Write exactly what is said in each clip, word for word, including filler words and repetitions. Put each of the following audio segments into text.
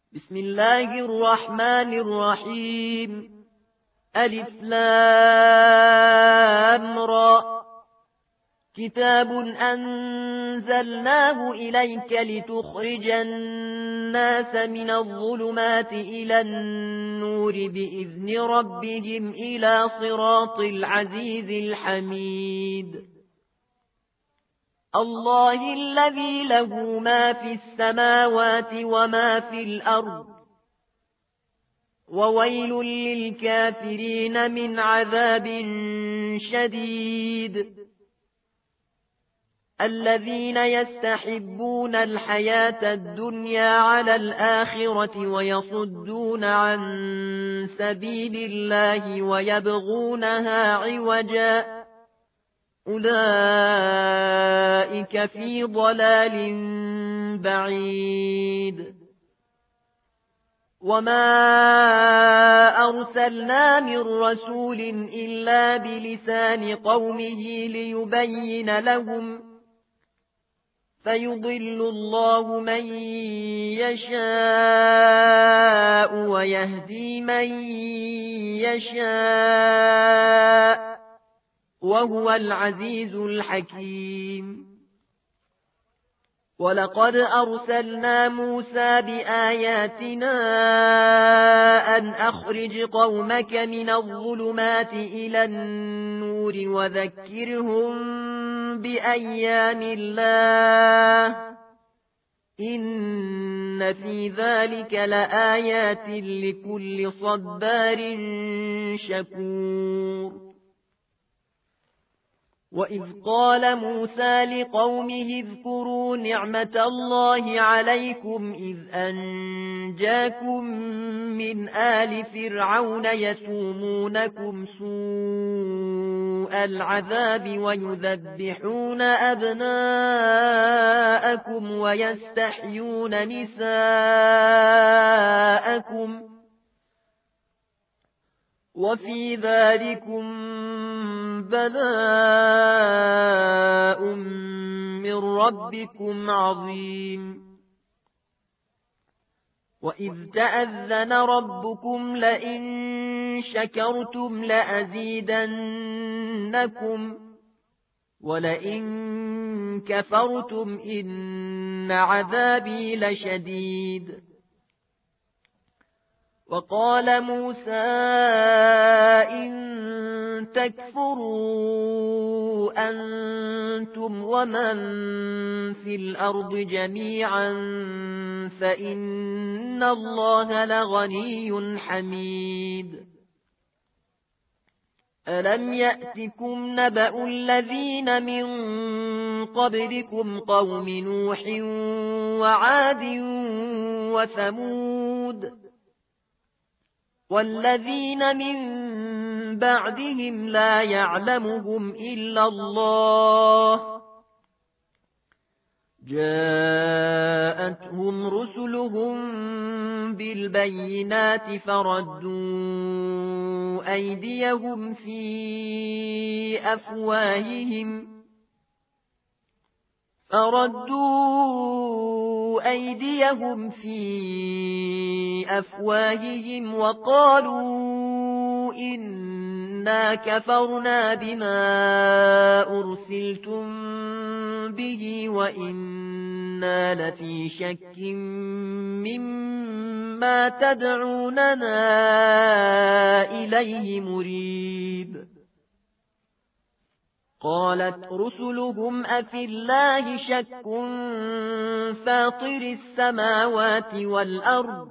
بسم الله الرحمن الرحيم. ألف لام را. كتاب أنزلناه إليك لتخرج الناس من الظلمات إلى النور بإذن ربهم إلى صراط العزيز الحميد. الله الذي له ما في السماوات وما في الأرض، وويل للكافرين من عذاب شديد. الذين يستحبون الحياة الدنيا على الآخرة ويصدون عن سبيل الله ويبغونها عوجا، أولئك في ضلال بعيد. وما أرسلنا من رسول إلا بلسان قومه ليبين لهم، فيضل الله من يشاء ويهدي من يشاء، وهو العزيز الحكيم. ولقد أرسلنا موسى بآياتنا أن أخرج قومك من الظلمات إلى النور وذكرهم بأيام الله، إن في ذلك لآيات لكل صبار شكور. وإذ قال موسى لقومه اذكروا نعمة الله عليكم إذ أنجاكم من آل فرعون يسومونكم سوء العذاب ويذبحون أبناءكم ويستحيون نساءكم، وفي ذلكم بلاء من ربكم عظيم. وإذ تأذن ربكم لئن شكرتم لأزيدنكم ولئن كفرتم إن عذابي لشديد. وقال موسى إن تكفروا أنتم ومن في الأرض جميعا فإن الله لغني حميد. ألم يأتكم نبأ الذين من قبلكم قوم نوح وعاد وثمود والذين من بعدهم لا يعلمهم إلا الله، جاءتهم رسلهم بالبينات فردوا أيديهم في أفواههم فردوا أيديهم في أفواههم وقالوا إنا كفرنا بما أرسلتم به وإنا لفي شك مما تدعوننا إليه مريب. قالت رسلهم أفي الله شك فاطر السماوات والأرض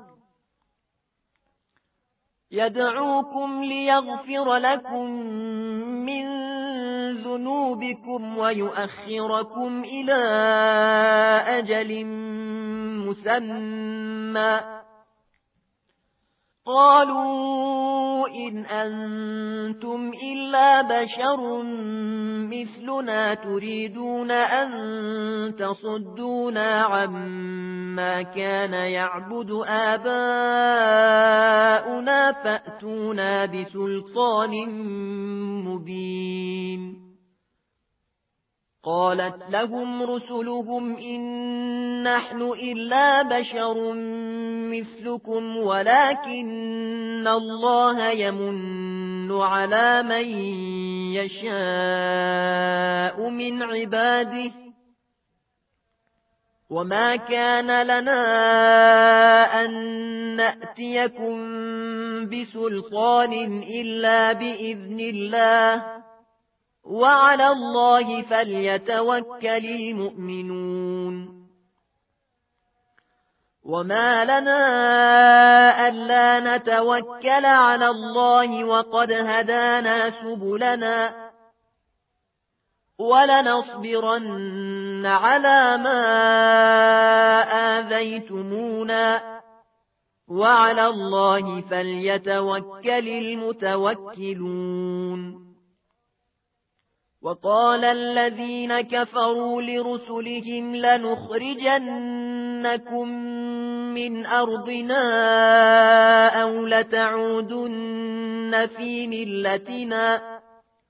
يدعوكم ليغفر لكم من ذنوبكم ويؤخركم إلى أجل مسمى، قالوا إن أنتم إلا بشر مثلنا تريدون أن تصدونا عما كان يعبد آباؤنا فأتونا بسلطان مبين. قالت لهم رسلهم إن نحن إلا بشر مثلكم ولكن الله يمن على من يشاء من عباده وما كان لنا أن نأتيكم بسلطان إلا بإذن الله وعلى الله فليتوكل المؤمنون وما لنا ألا نتوكل على الله وقد هدانا سبلنا ولنصبرن على ما آذيتمونا وعلى الله فليتوكل المتوكلون وقال الذين كفروا لرسلهم لنخرجنكم من أرضنا أو لتعودن في ملتنا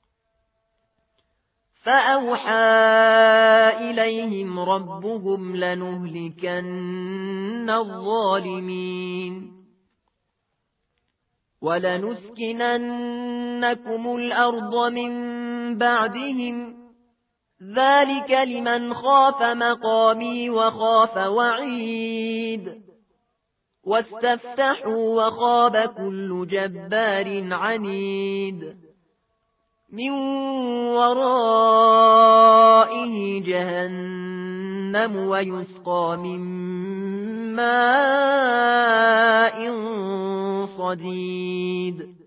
فأوحى إليهم ربهم لنهلكن الظالمين ولنسكننكم الأرض من بعدهم ذلك لمن خاف مقامي وخاف وعيد واستفتحوا وخاب كل جبار عنيد من ورائه جهنم ويسقى من ماء صديد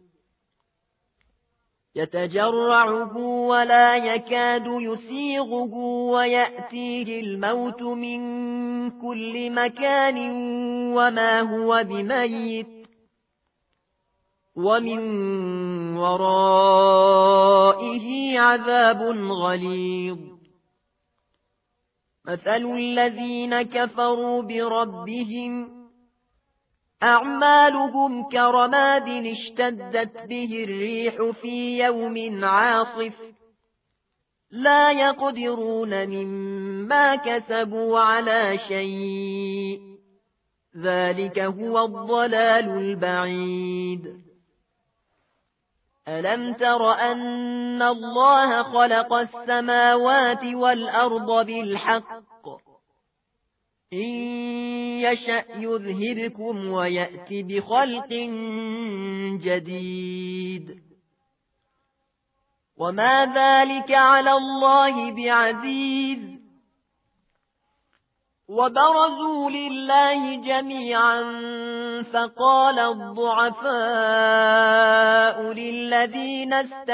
يتجرعه ولا يكاد يسيغه ويأتيه الموت من كل مكان وما هو بميت ومن ورائه عذاب غليظ مثل الذين كفروا بربهم أعمالهم كرماد اشتدت به الريح في يوم عاصف لا يقدرون مما كسبوا على شيء ذلك هو الضلال البعيد ألم تر أن الله خلق السماوات والأرض بالحق إن يشأ يذهبكم ويأتي بخلق جديد وما ذلك على الله بعزيز وبرزوا لله جميعا فقال الضعفاء للذين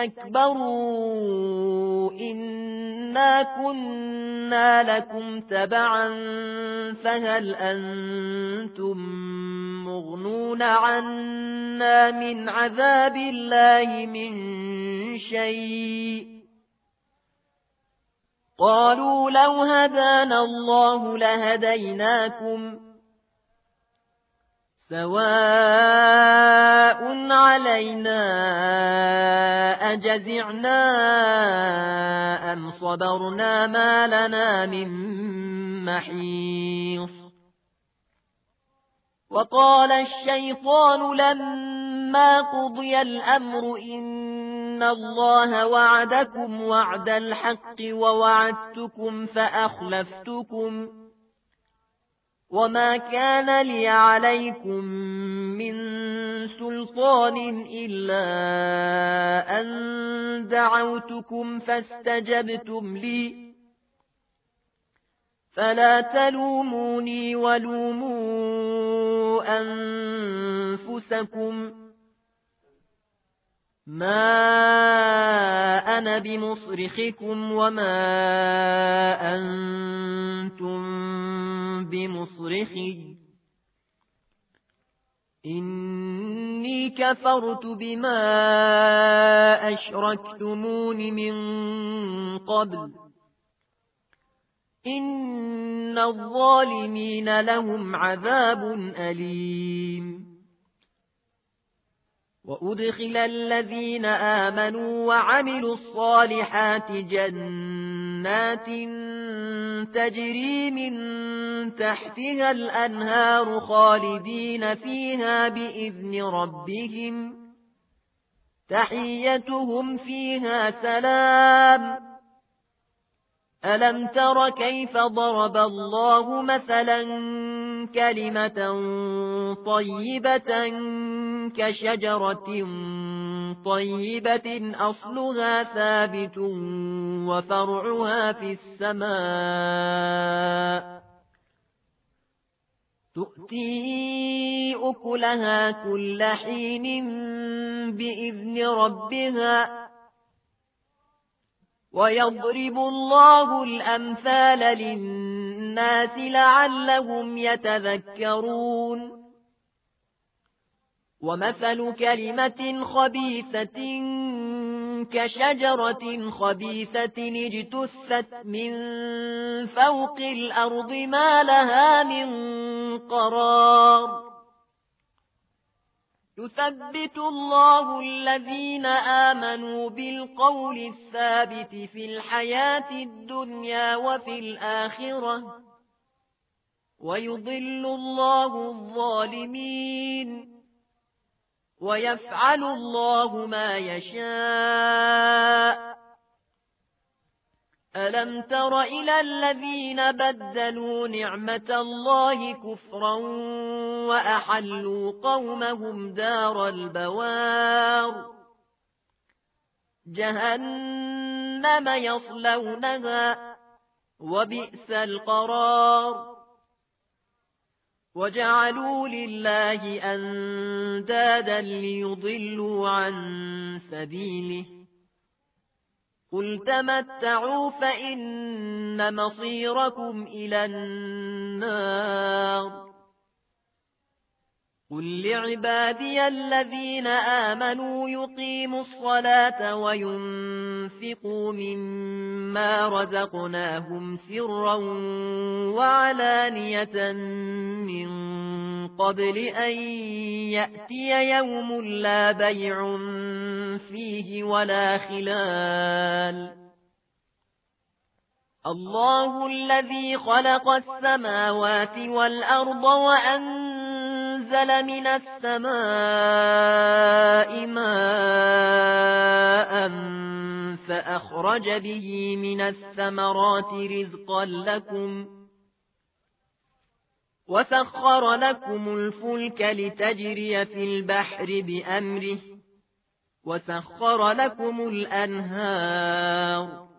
استكبروا إنا كنا لكم تبعا فهل أنتم مغنون عنا من عذاب الله من شيء قالوا لو هدانا الله لهديناكم سواء علينا أجزعنا أم صبرنا ما لنا من محيص وقال الشيطان لما قضي الأمر إن الله وعدكم وعد الحق ووعدتكم فأخلفتكم وما كان لي عليكم من سلطان إلا أن دعوتكم فاستجبتم لي فلا تلوموني ولوموا أنفسكم ما أنا بمصرخكم وما أنتم بمصرخي إني كفرت بما أشركتمون من قبل إن الظالمين لهم عذاب أليم وأدخل الذين آمنوا وعملوا الصالحات جنات جنات تجري من تحتها الأنهار خالدين فيها بإذن ربهم تحيتهم فيها سلام. ألم تر كيف ضرب الله مثلا كلمة طيبة كشجرة طيبة أصلها ثابت وفرعها في السماء تؤتي أكلها كل حين بإذن ربها ويضرب الله الأمثال للناس لعلهم يتذكرون. ومثل كلمة خبيثة كشجرة خبيثة اجتثت من فوق الأرض ما لها من قرار. يثبت الله الذين آمنوا بالقول الثابت في الحياة الدنيا وفي الآخرة ويضل الله الظالمين ويفعل الله ما يشاء. ألم تر إلى الذين بدلوا نعمة الله كفرا وأحلوا قومهم دار البوار جهنم يصلونها وبئس القرار. وجعلوا لله أندادا ليضلوا عن سبيله قل تمتعوا فإن مصيركم إلى النار. قل لعبادي الذين آمنوا يقيموا الصلاة وينفقوا مما رزقناهم سرا وعلانية من قبل أن يأتي يوم لا بيع فيه ولا خلال. الله الذي خلق السماوات والأرض وأنزل من السماء ماء فأخرج به من الثمرات رزقا لكم وسخر لكم الفلك لتجري في البحر بأمره وسخر لكم الأنهار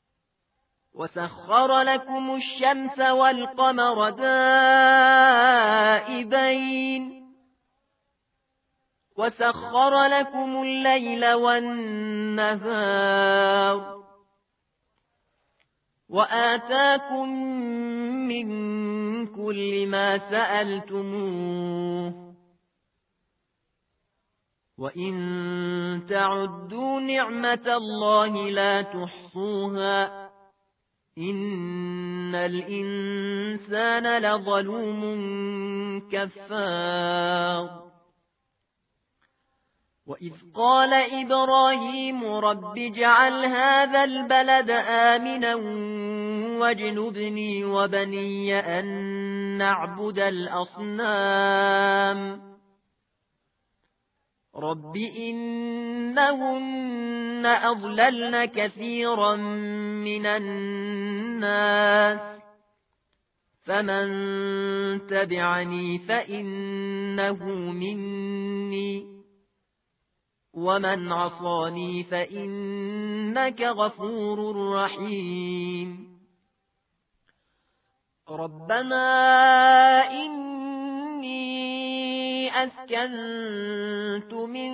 وسخر لكم الشمس والقمر دائبين وسخر لكم الليل والنهار وآتاكم من كل ما سألتموه وإن تعدوا نعمة الله لا تحصوها إن الإنسان لظلوم كفار. وإذ قال إبراهيم رب اجعل هذا البلد آمنا واجنبني وبني أن نعبد الأصنام رب إنهن أضللن كثيرا من الناس فمن تبعني فإنه مني ومن عصاني فإنك غفور رحيم. ربنا إني أسكنت من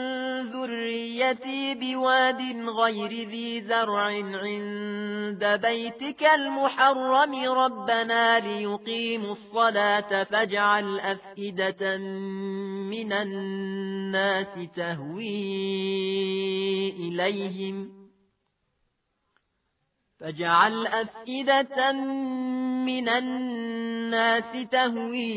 ذريتي بواد غير ذي زرع عند بيتك المحرم ربنا ليقيموا الصلاة فاجعل أفئدة من الناس تهوي إليهم فاجعل أفئدة من الناس تهوي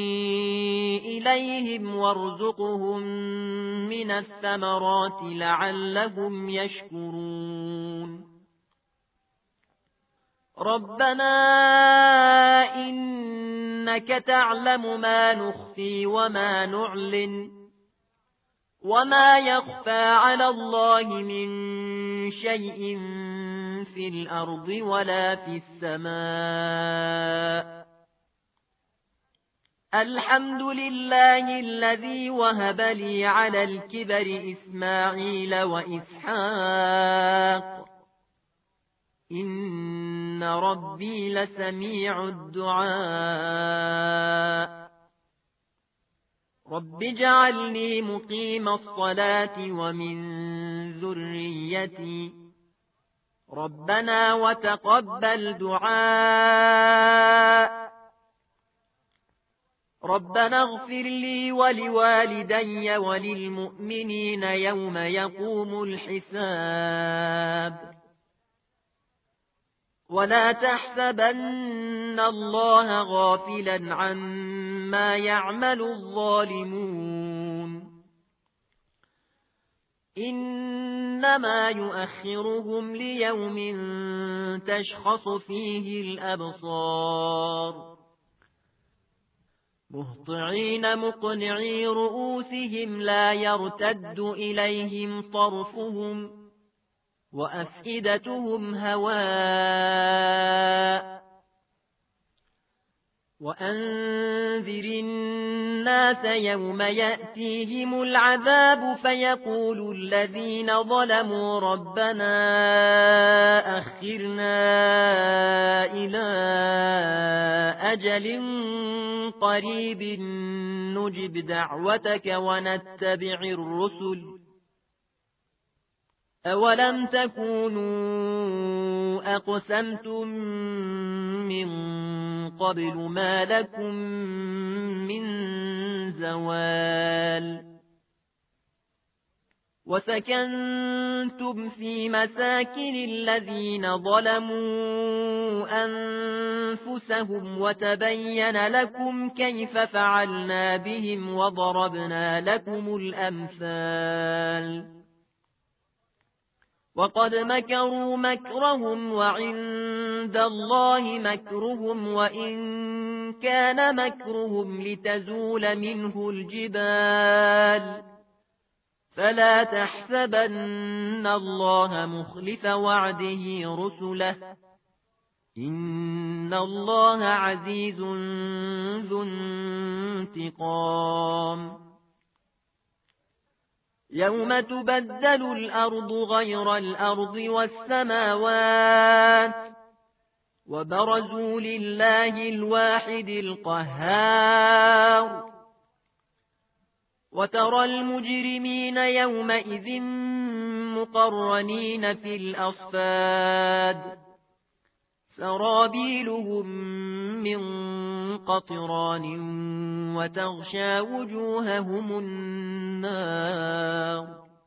إليهم وارزقهم من الثمرات لعلهم يشكرون. ربنا إنك تعلم ما نخفي وما نعلن وما يخفى على الله من شيء في الأرض ولا في السماء الحمد لله الذي وهب لي على الكبر إسماعيل وإسحاق إن ربي لسميع الدعاء رب اجعلني مقيم الصلاة ومن ذريتي ربنا وتقبل دعاء ربنا اغفر لي ولوالدي وللمؤمنين يوم يقوم الحساب ولا تحسبن الله غافلا عما يعمل الظالمون إنما يؤخرهم ليوم تشخص فيه الأبصار مهطعين مقنعي رؤوسهم لا يرتد إليهم طرفهم وأفئدتهم هواء وأنذر الناس يوم يأتيهم العذاب فيقول الذين ظلموا ربنا أخرنا إلى أجل قريب نجب دعوتك ونتبع الرسل أولم تكونوا أقسمتم من قبل ما لكم من زوال وسكنتم في مساكن الذين ظلموا أنفسهم وتبين لكم كيف فعلنا بهم وضربنا لكم الأمثال وقد مكروا مكرهم وعند الله مكرهم وإن كان مكرهم لتزول منه الجبال فلا تحسبن الله مخلف وعده رسله إن الله عزيز ذو انتقام يوم تبدل الأرض غير الأرض والسماوات وبرزوا لله الواحد القهار وترى المجرمين يومئذ مقرنين في الأصفاد سرابيلهم من قطران وتغشى وجوههم النار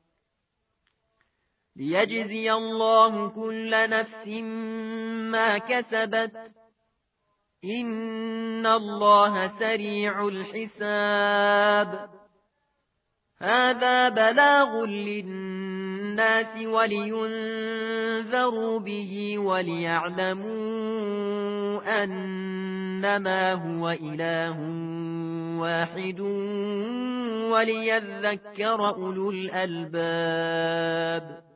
ليجزي الله كل نفس ما كسبت إن الله سريع الحساب هذا بلاغ للناس ولينذروا به وليعلموا أنما هو إله واحد وليذكر أولو الألباب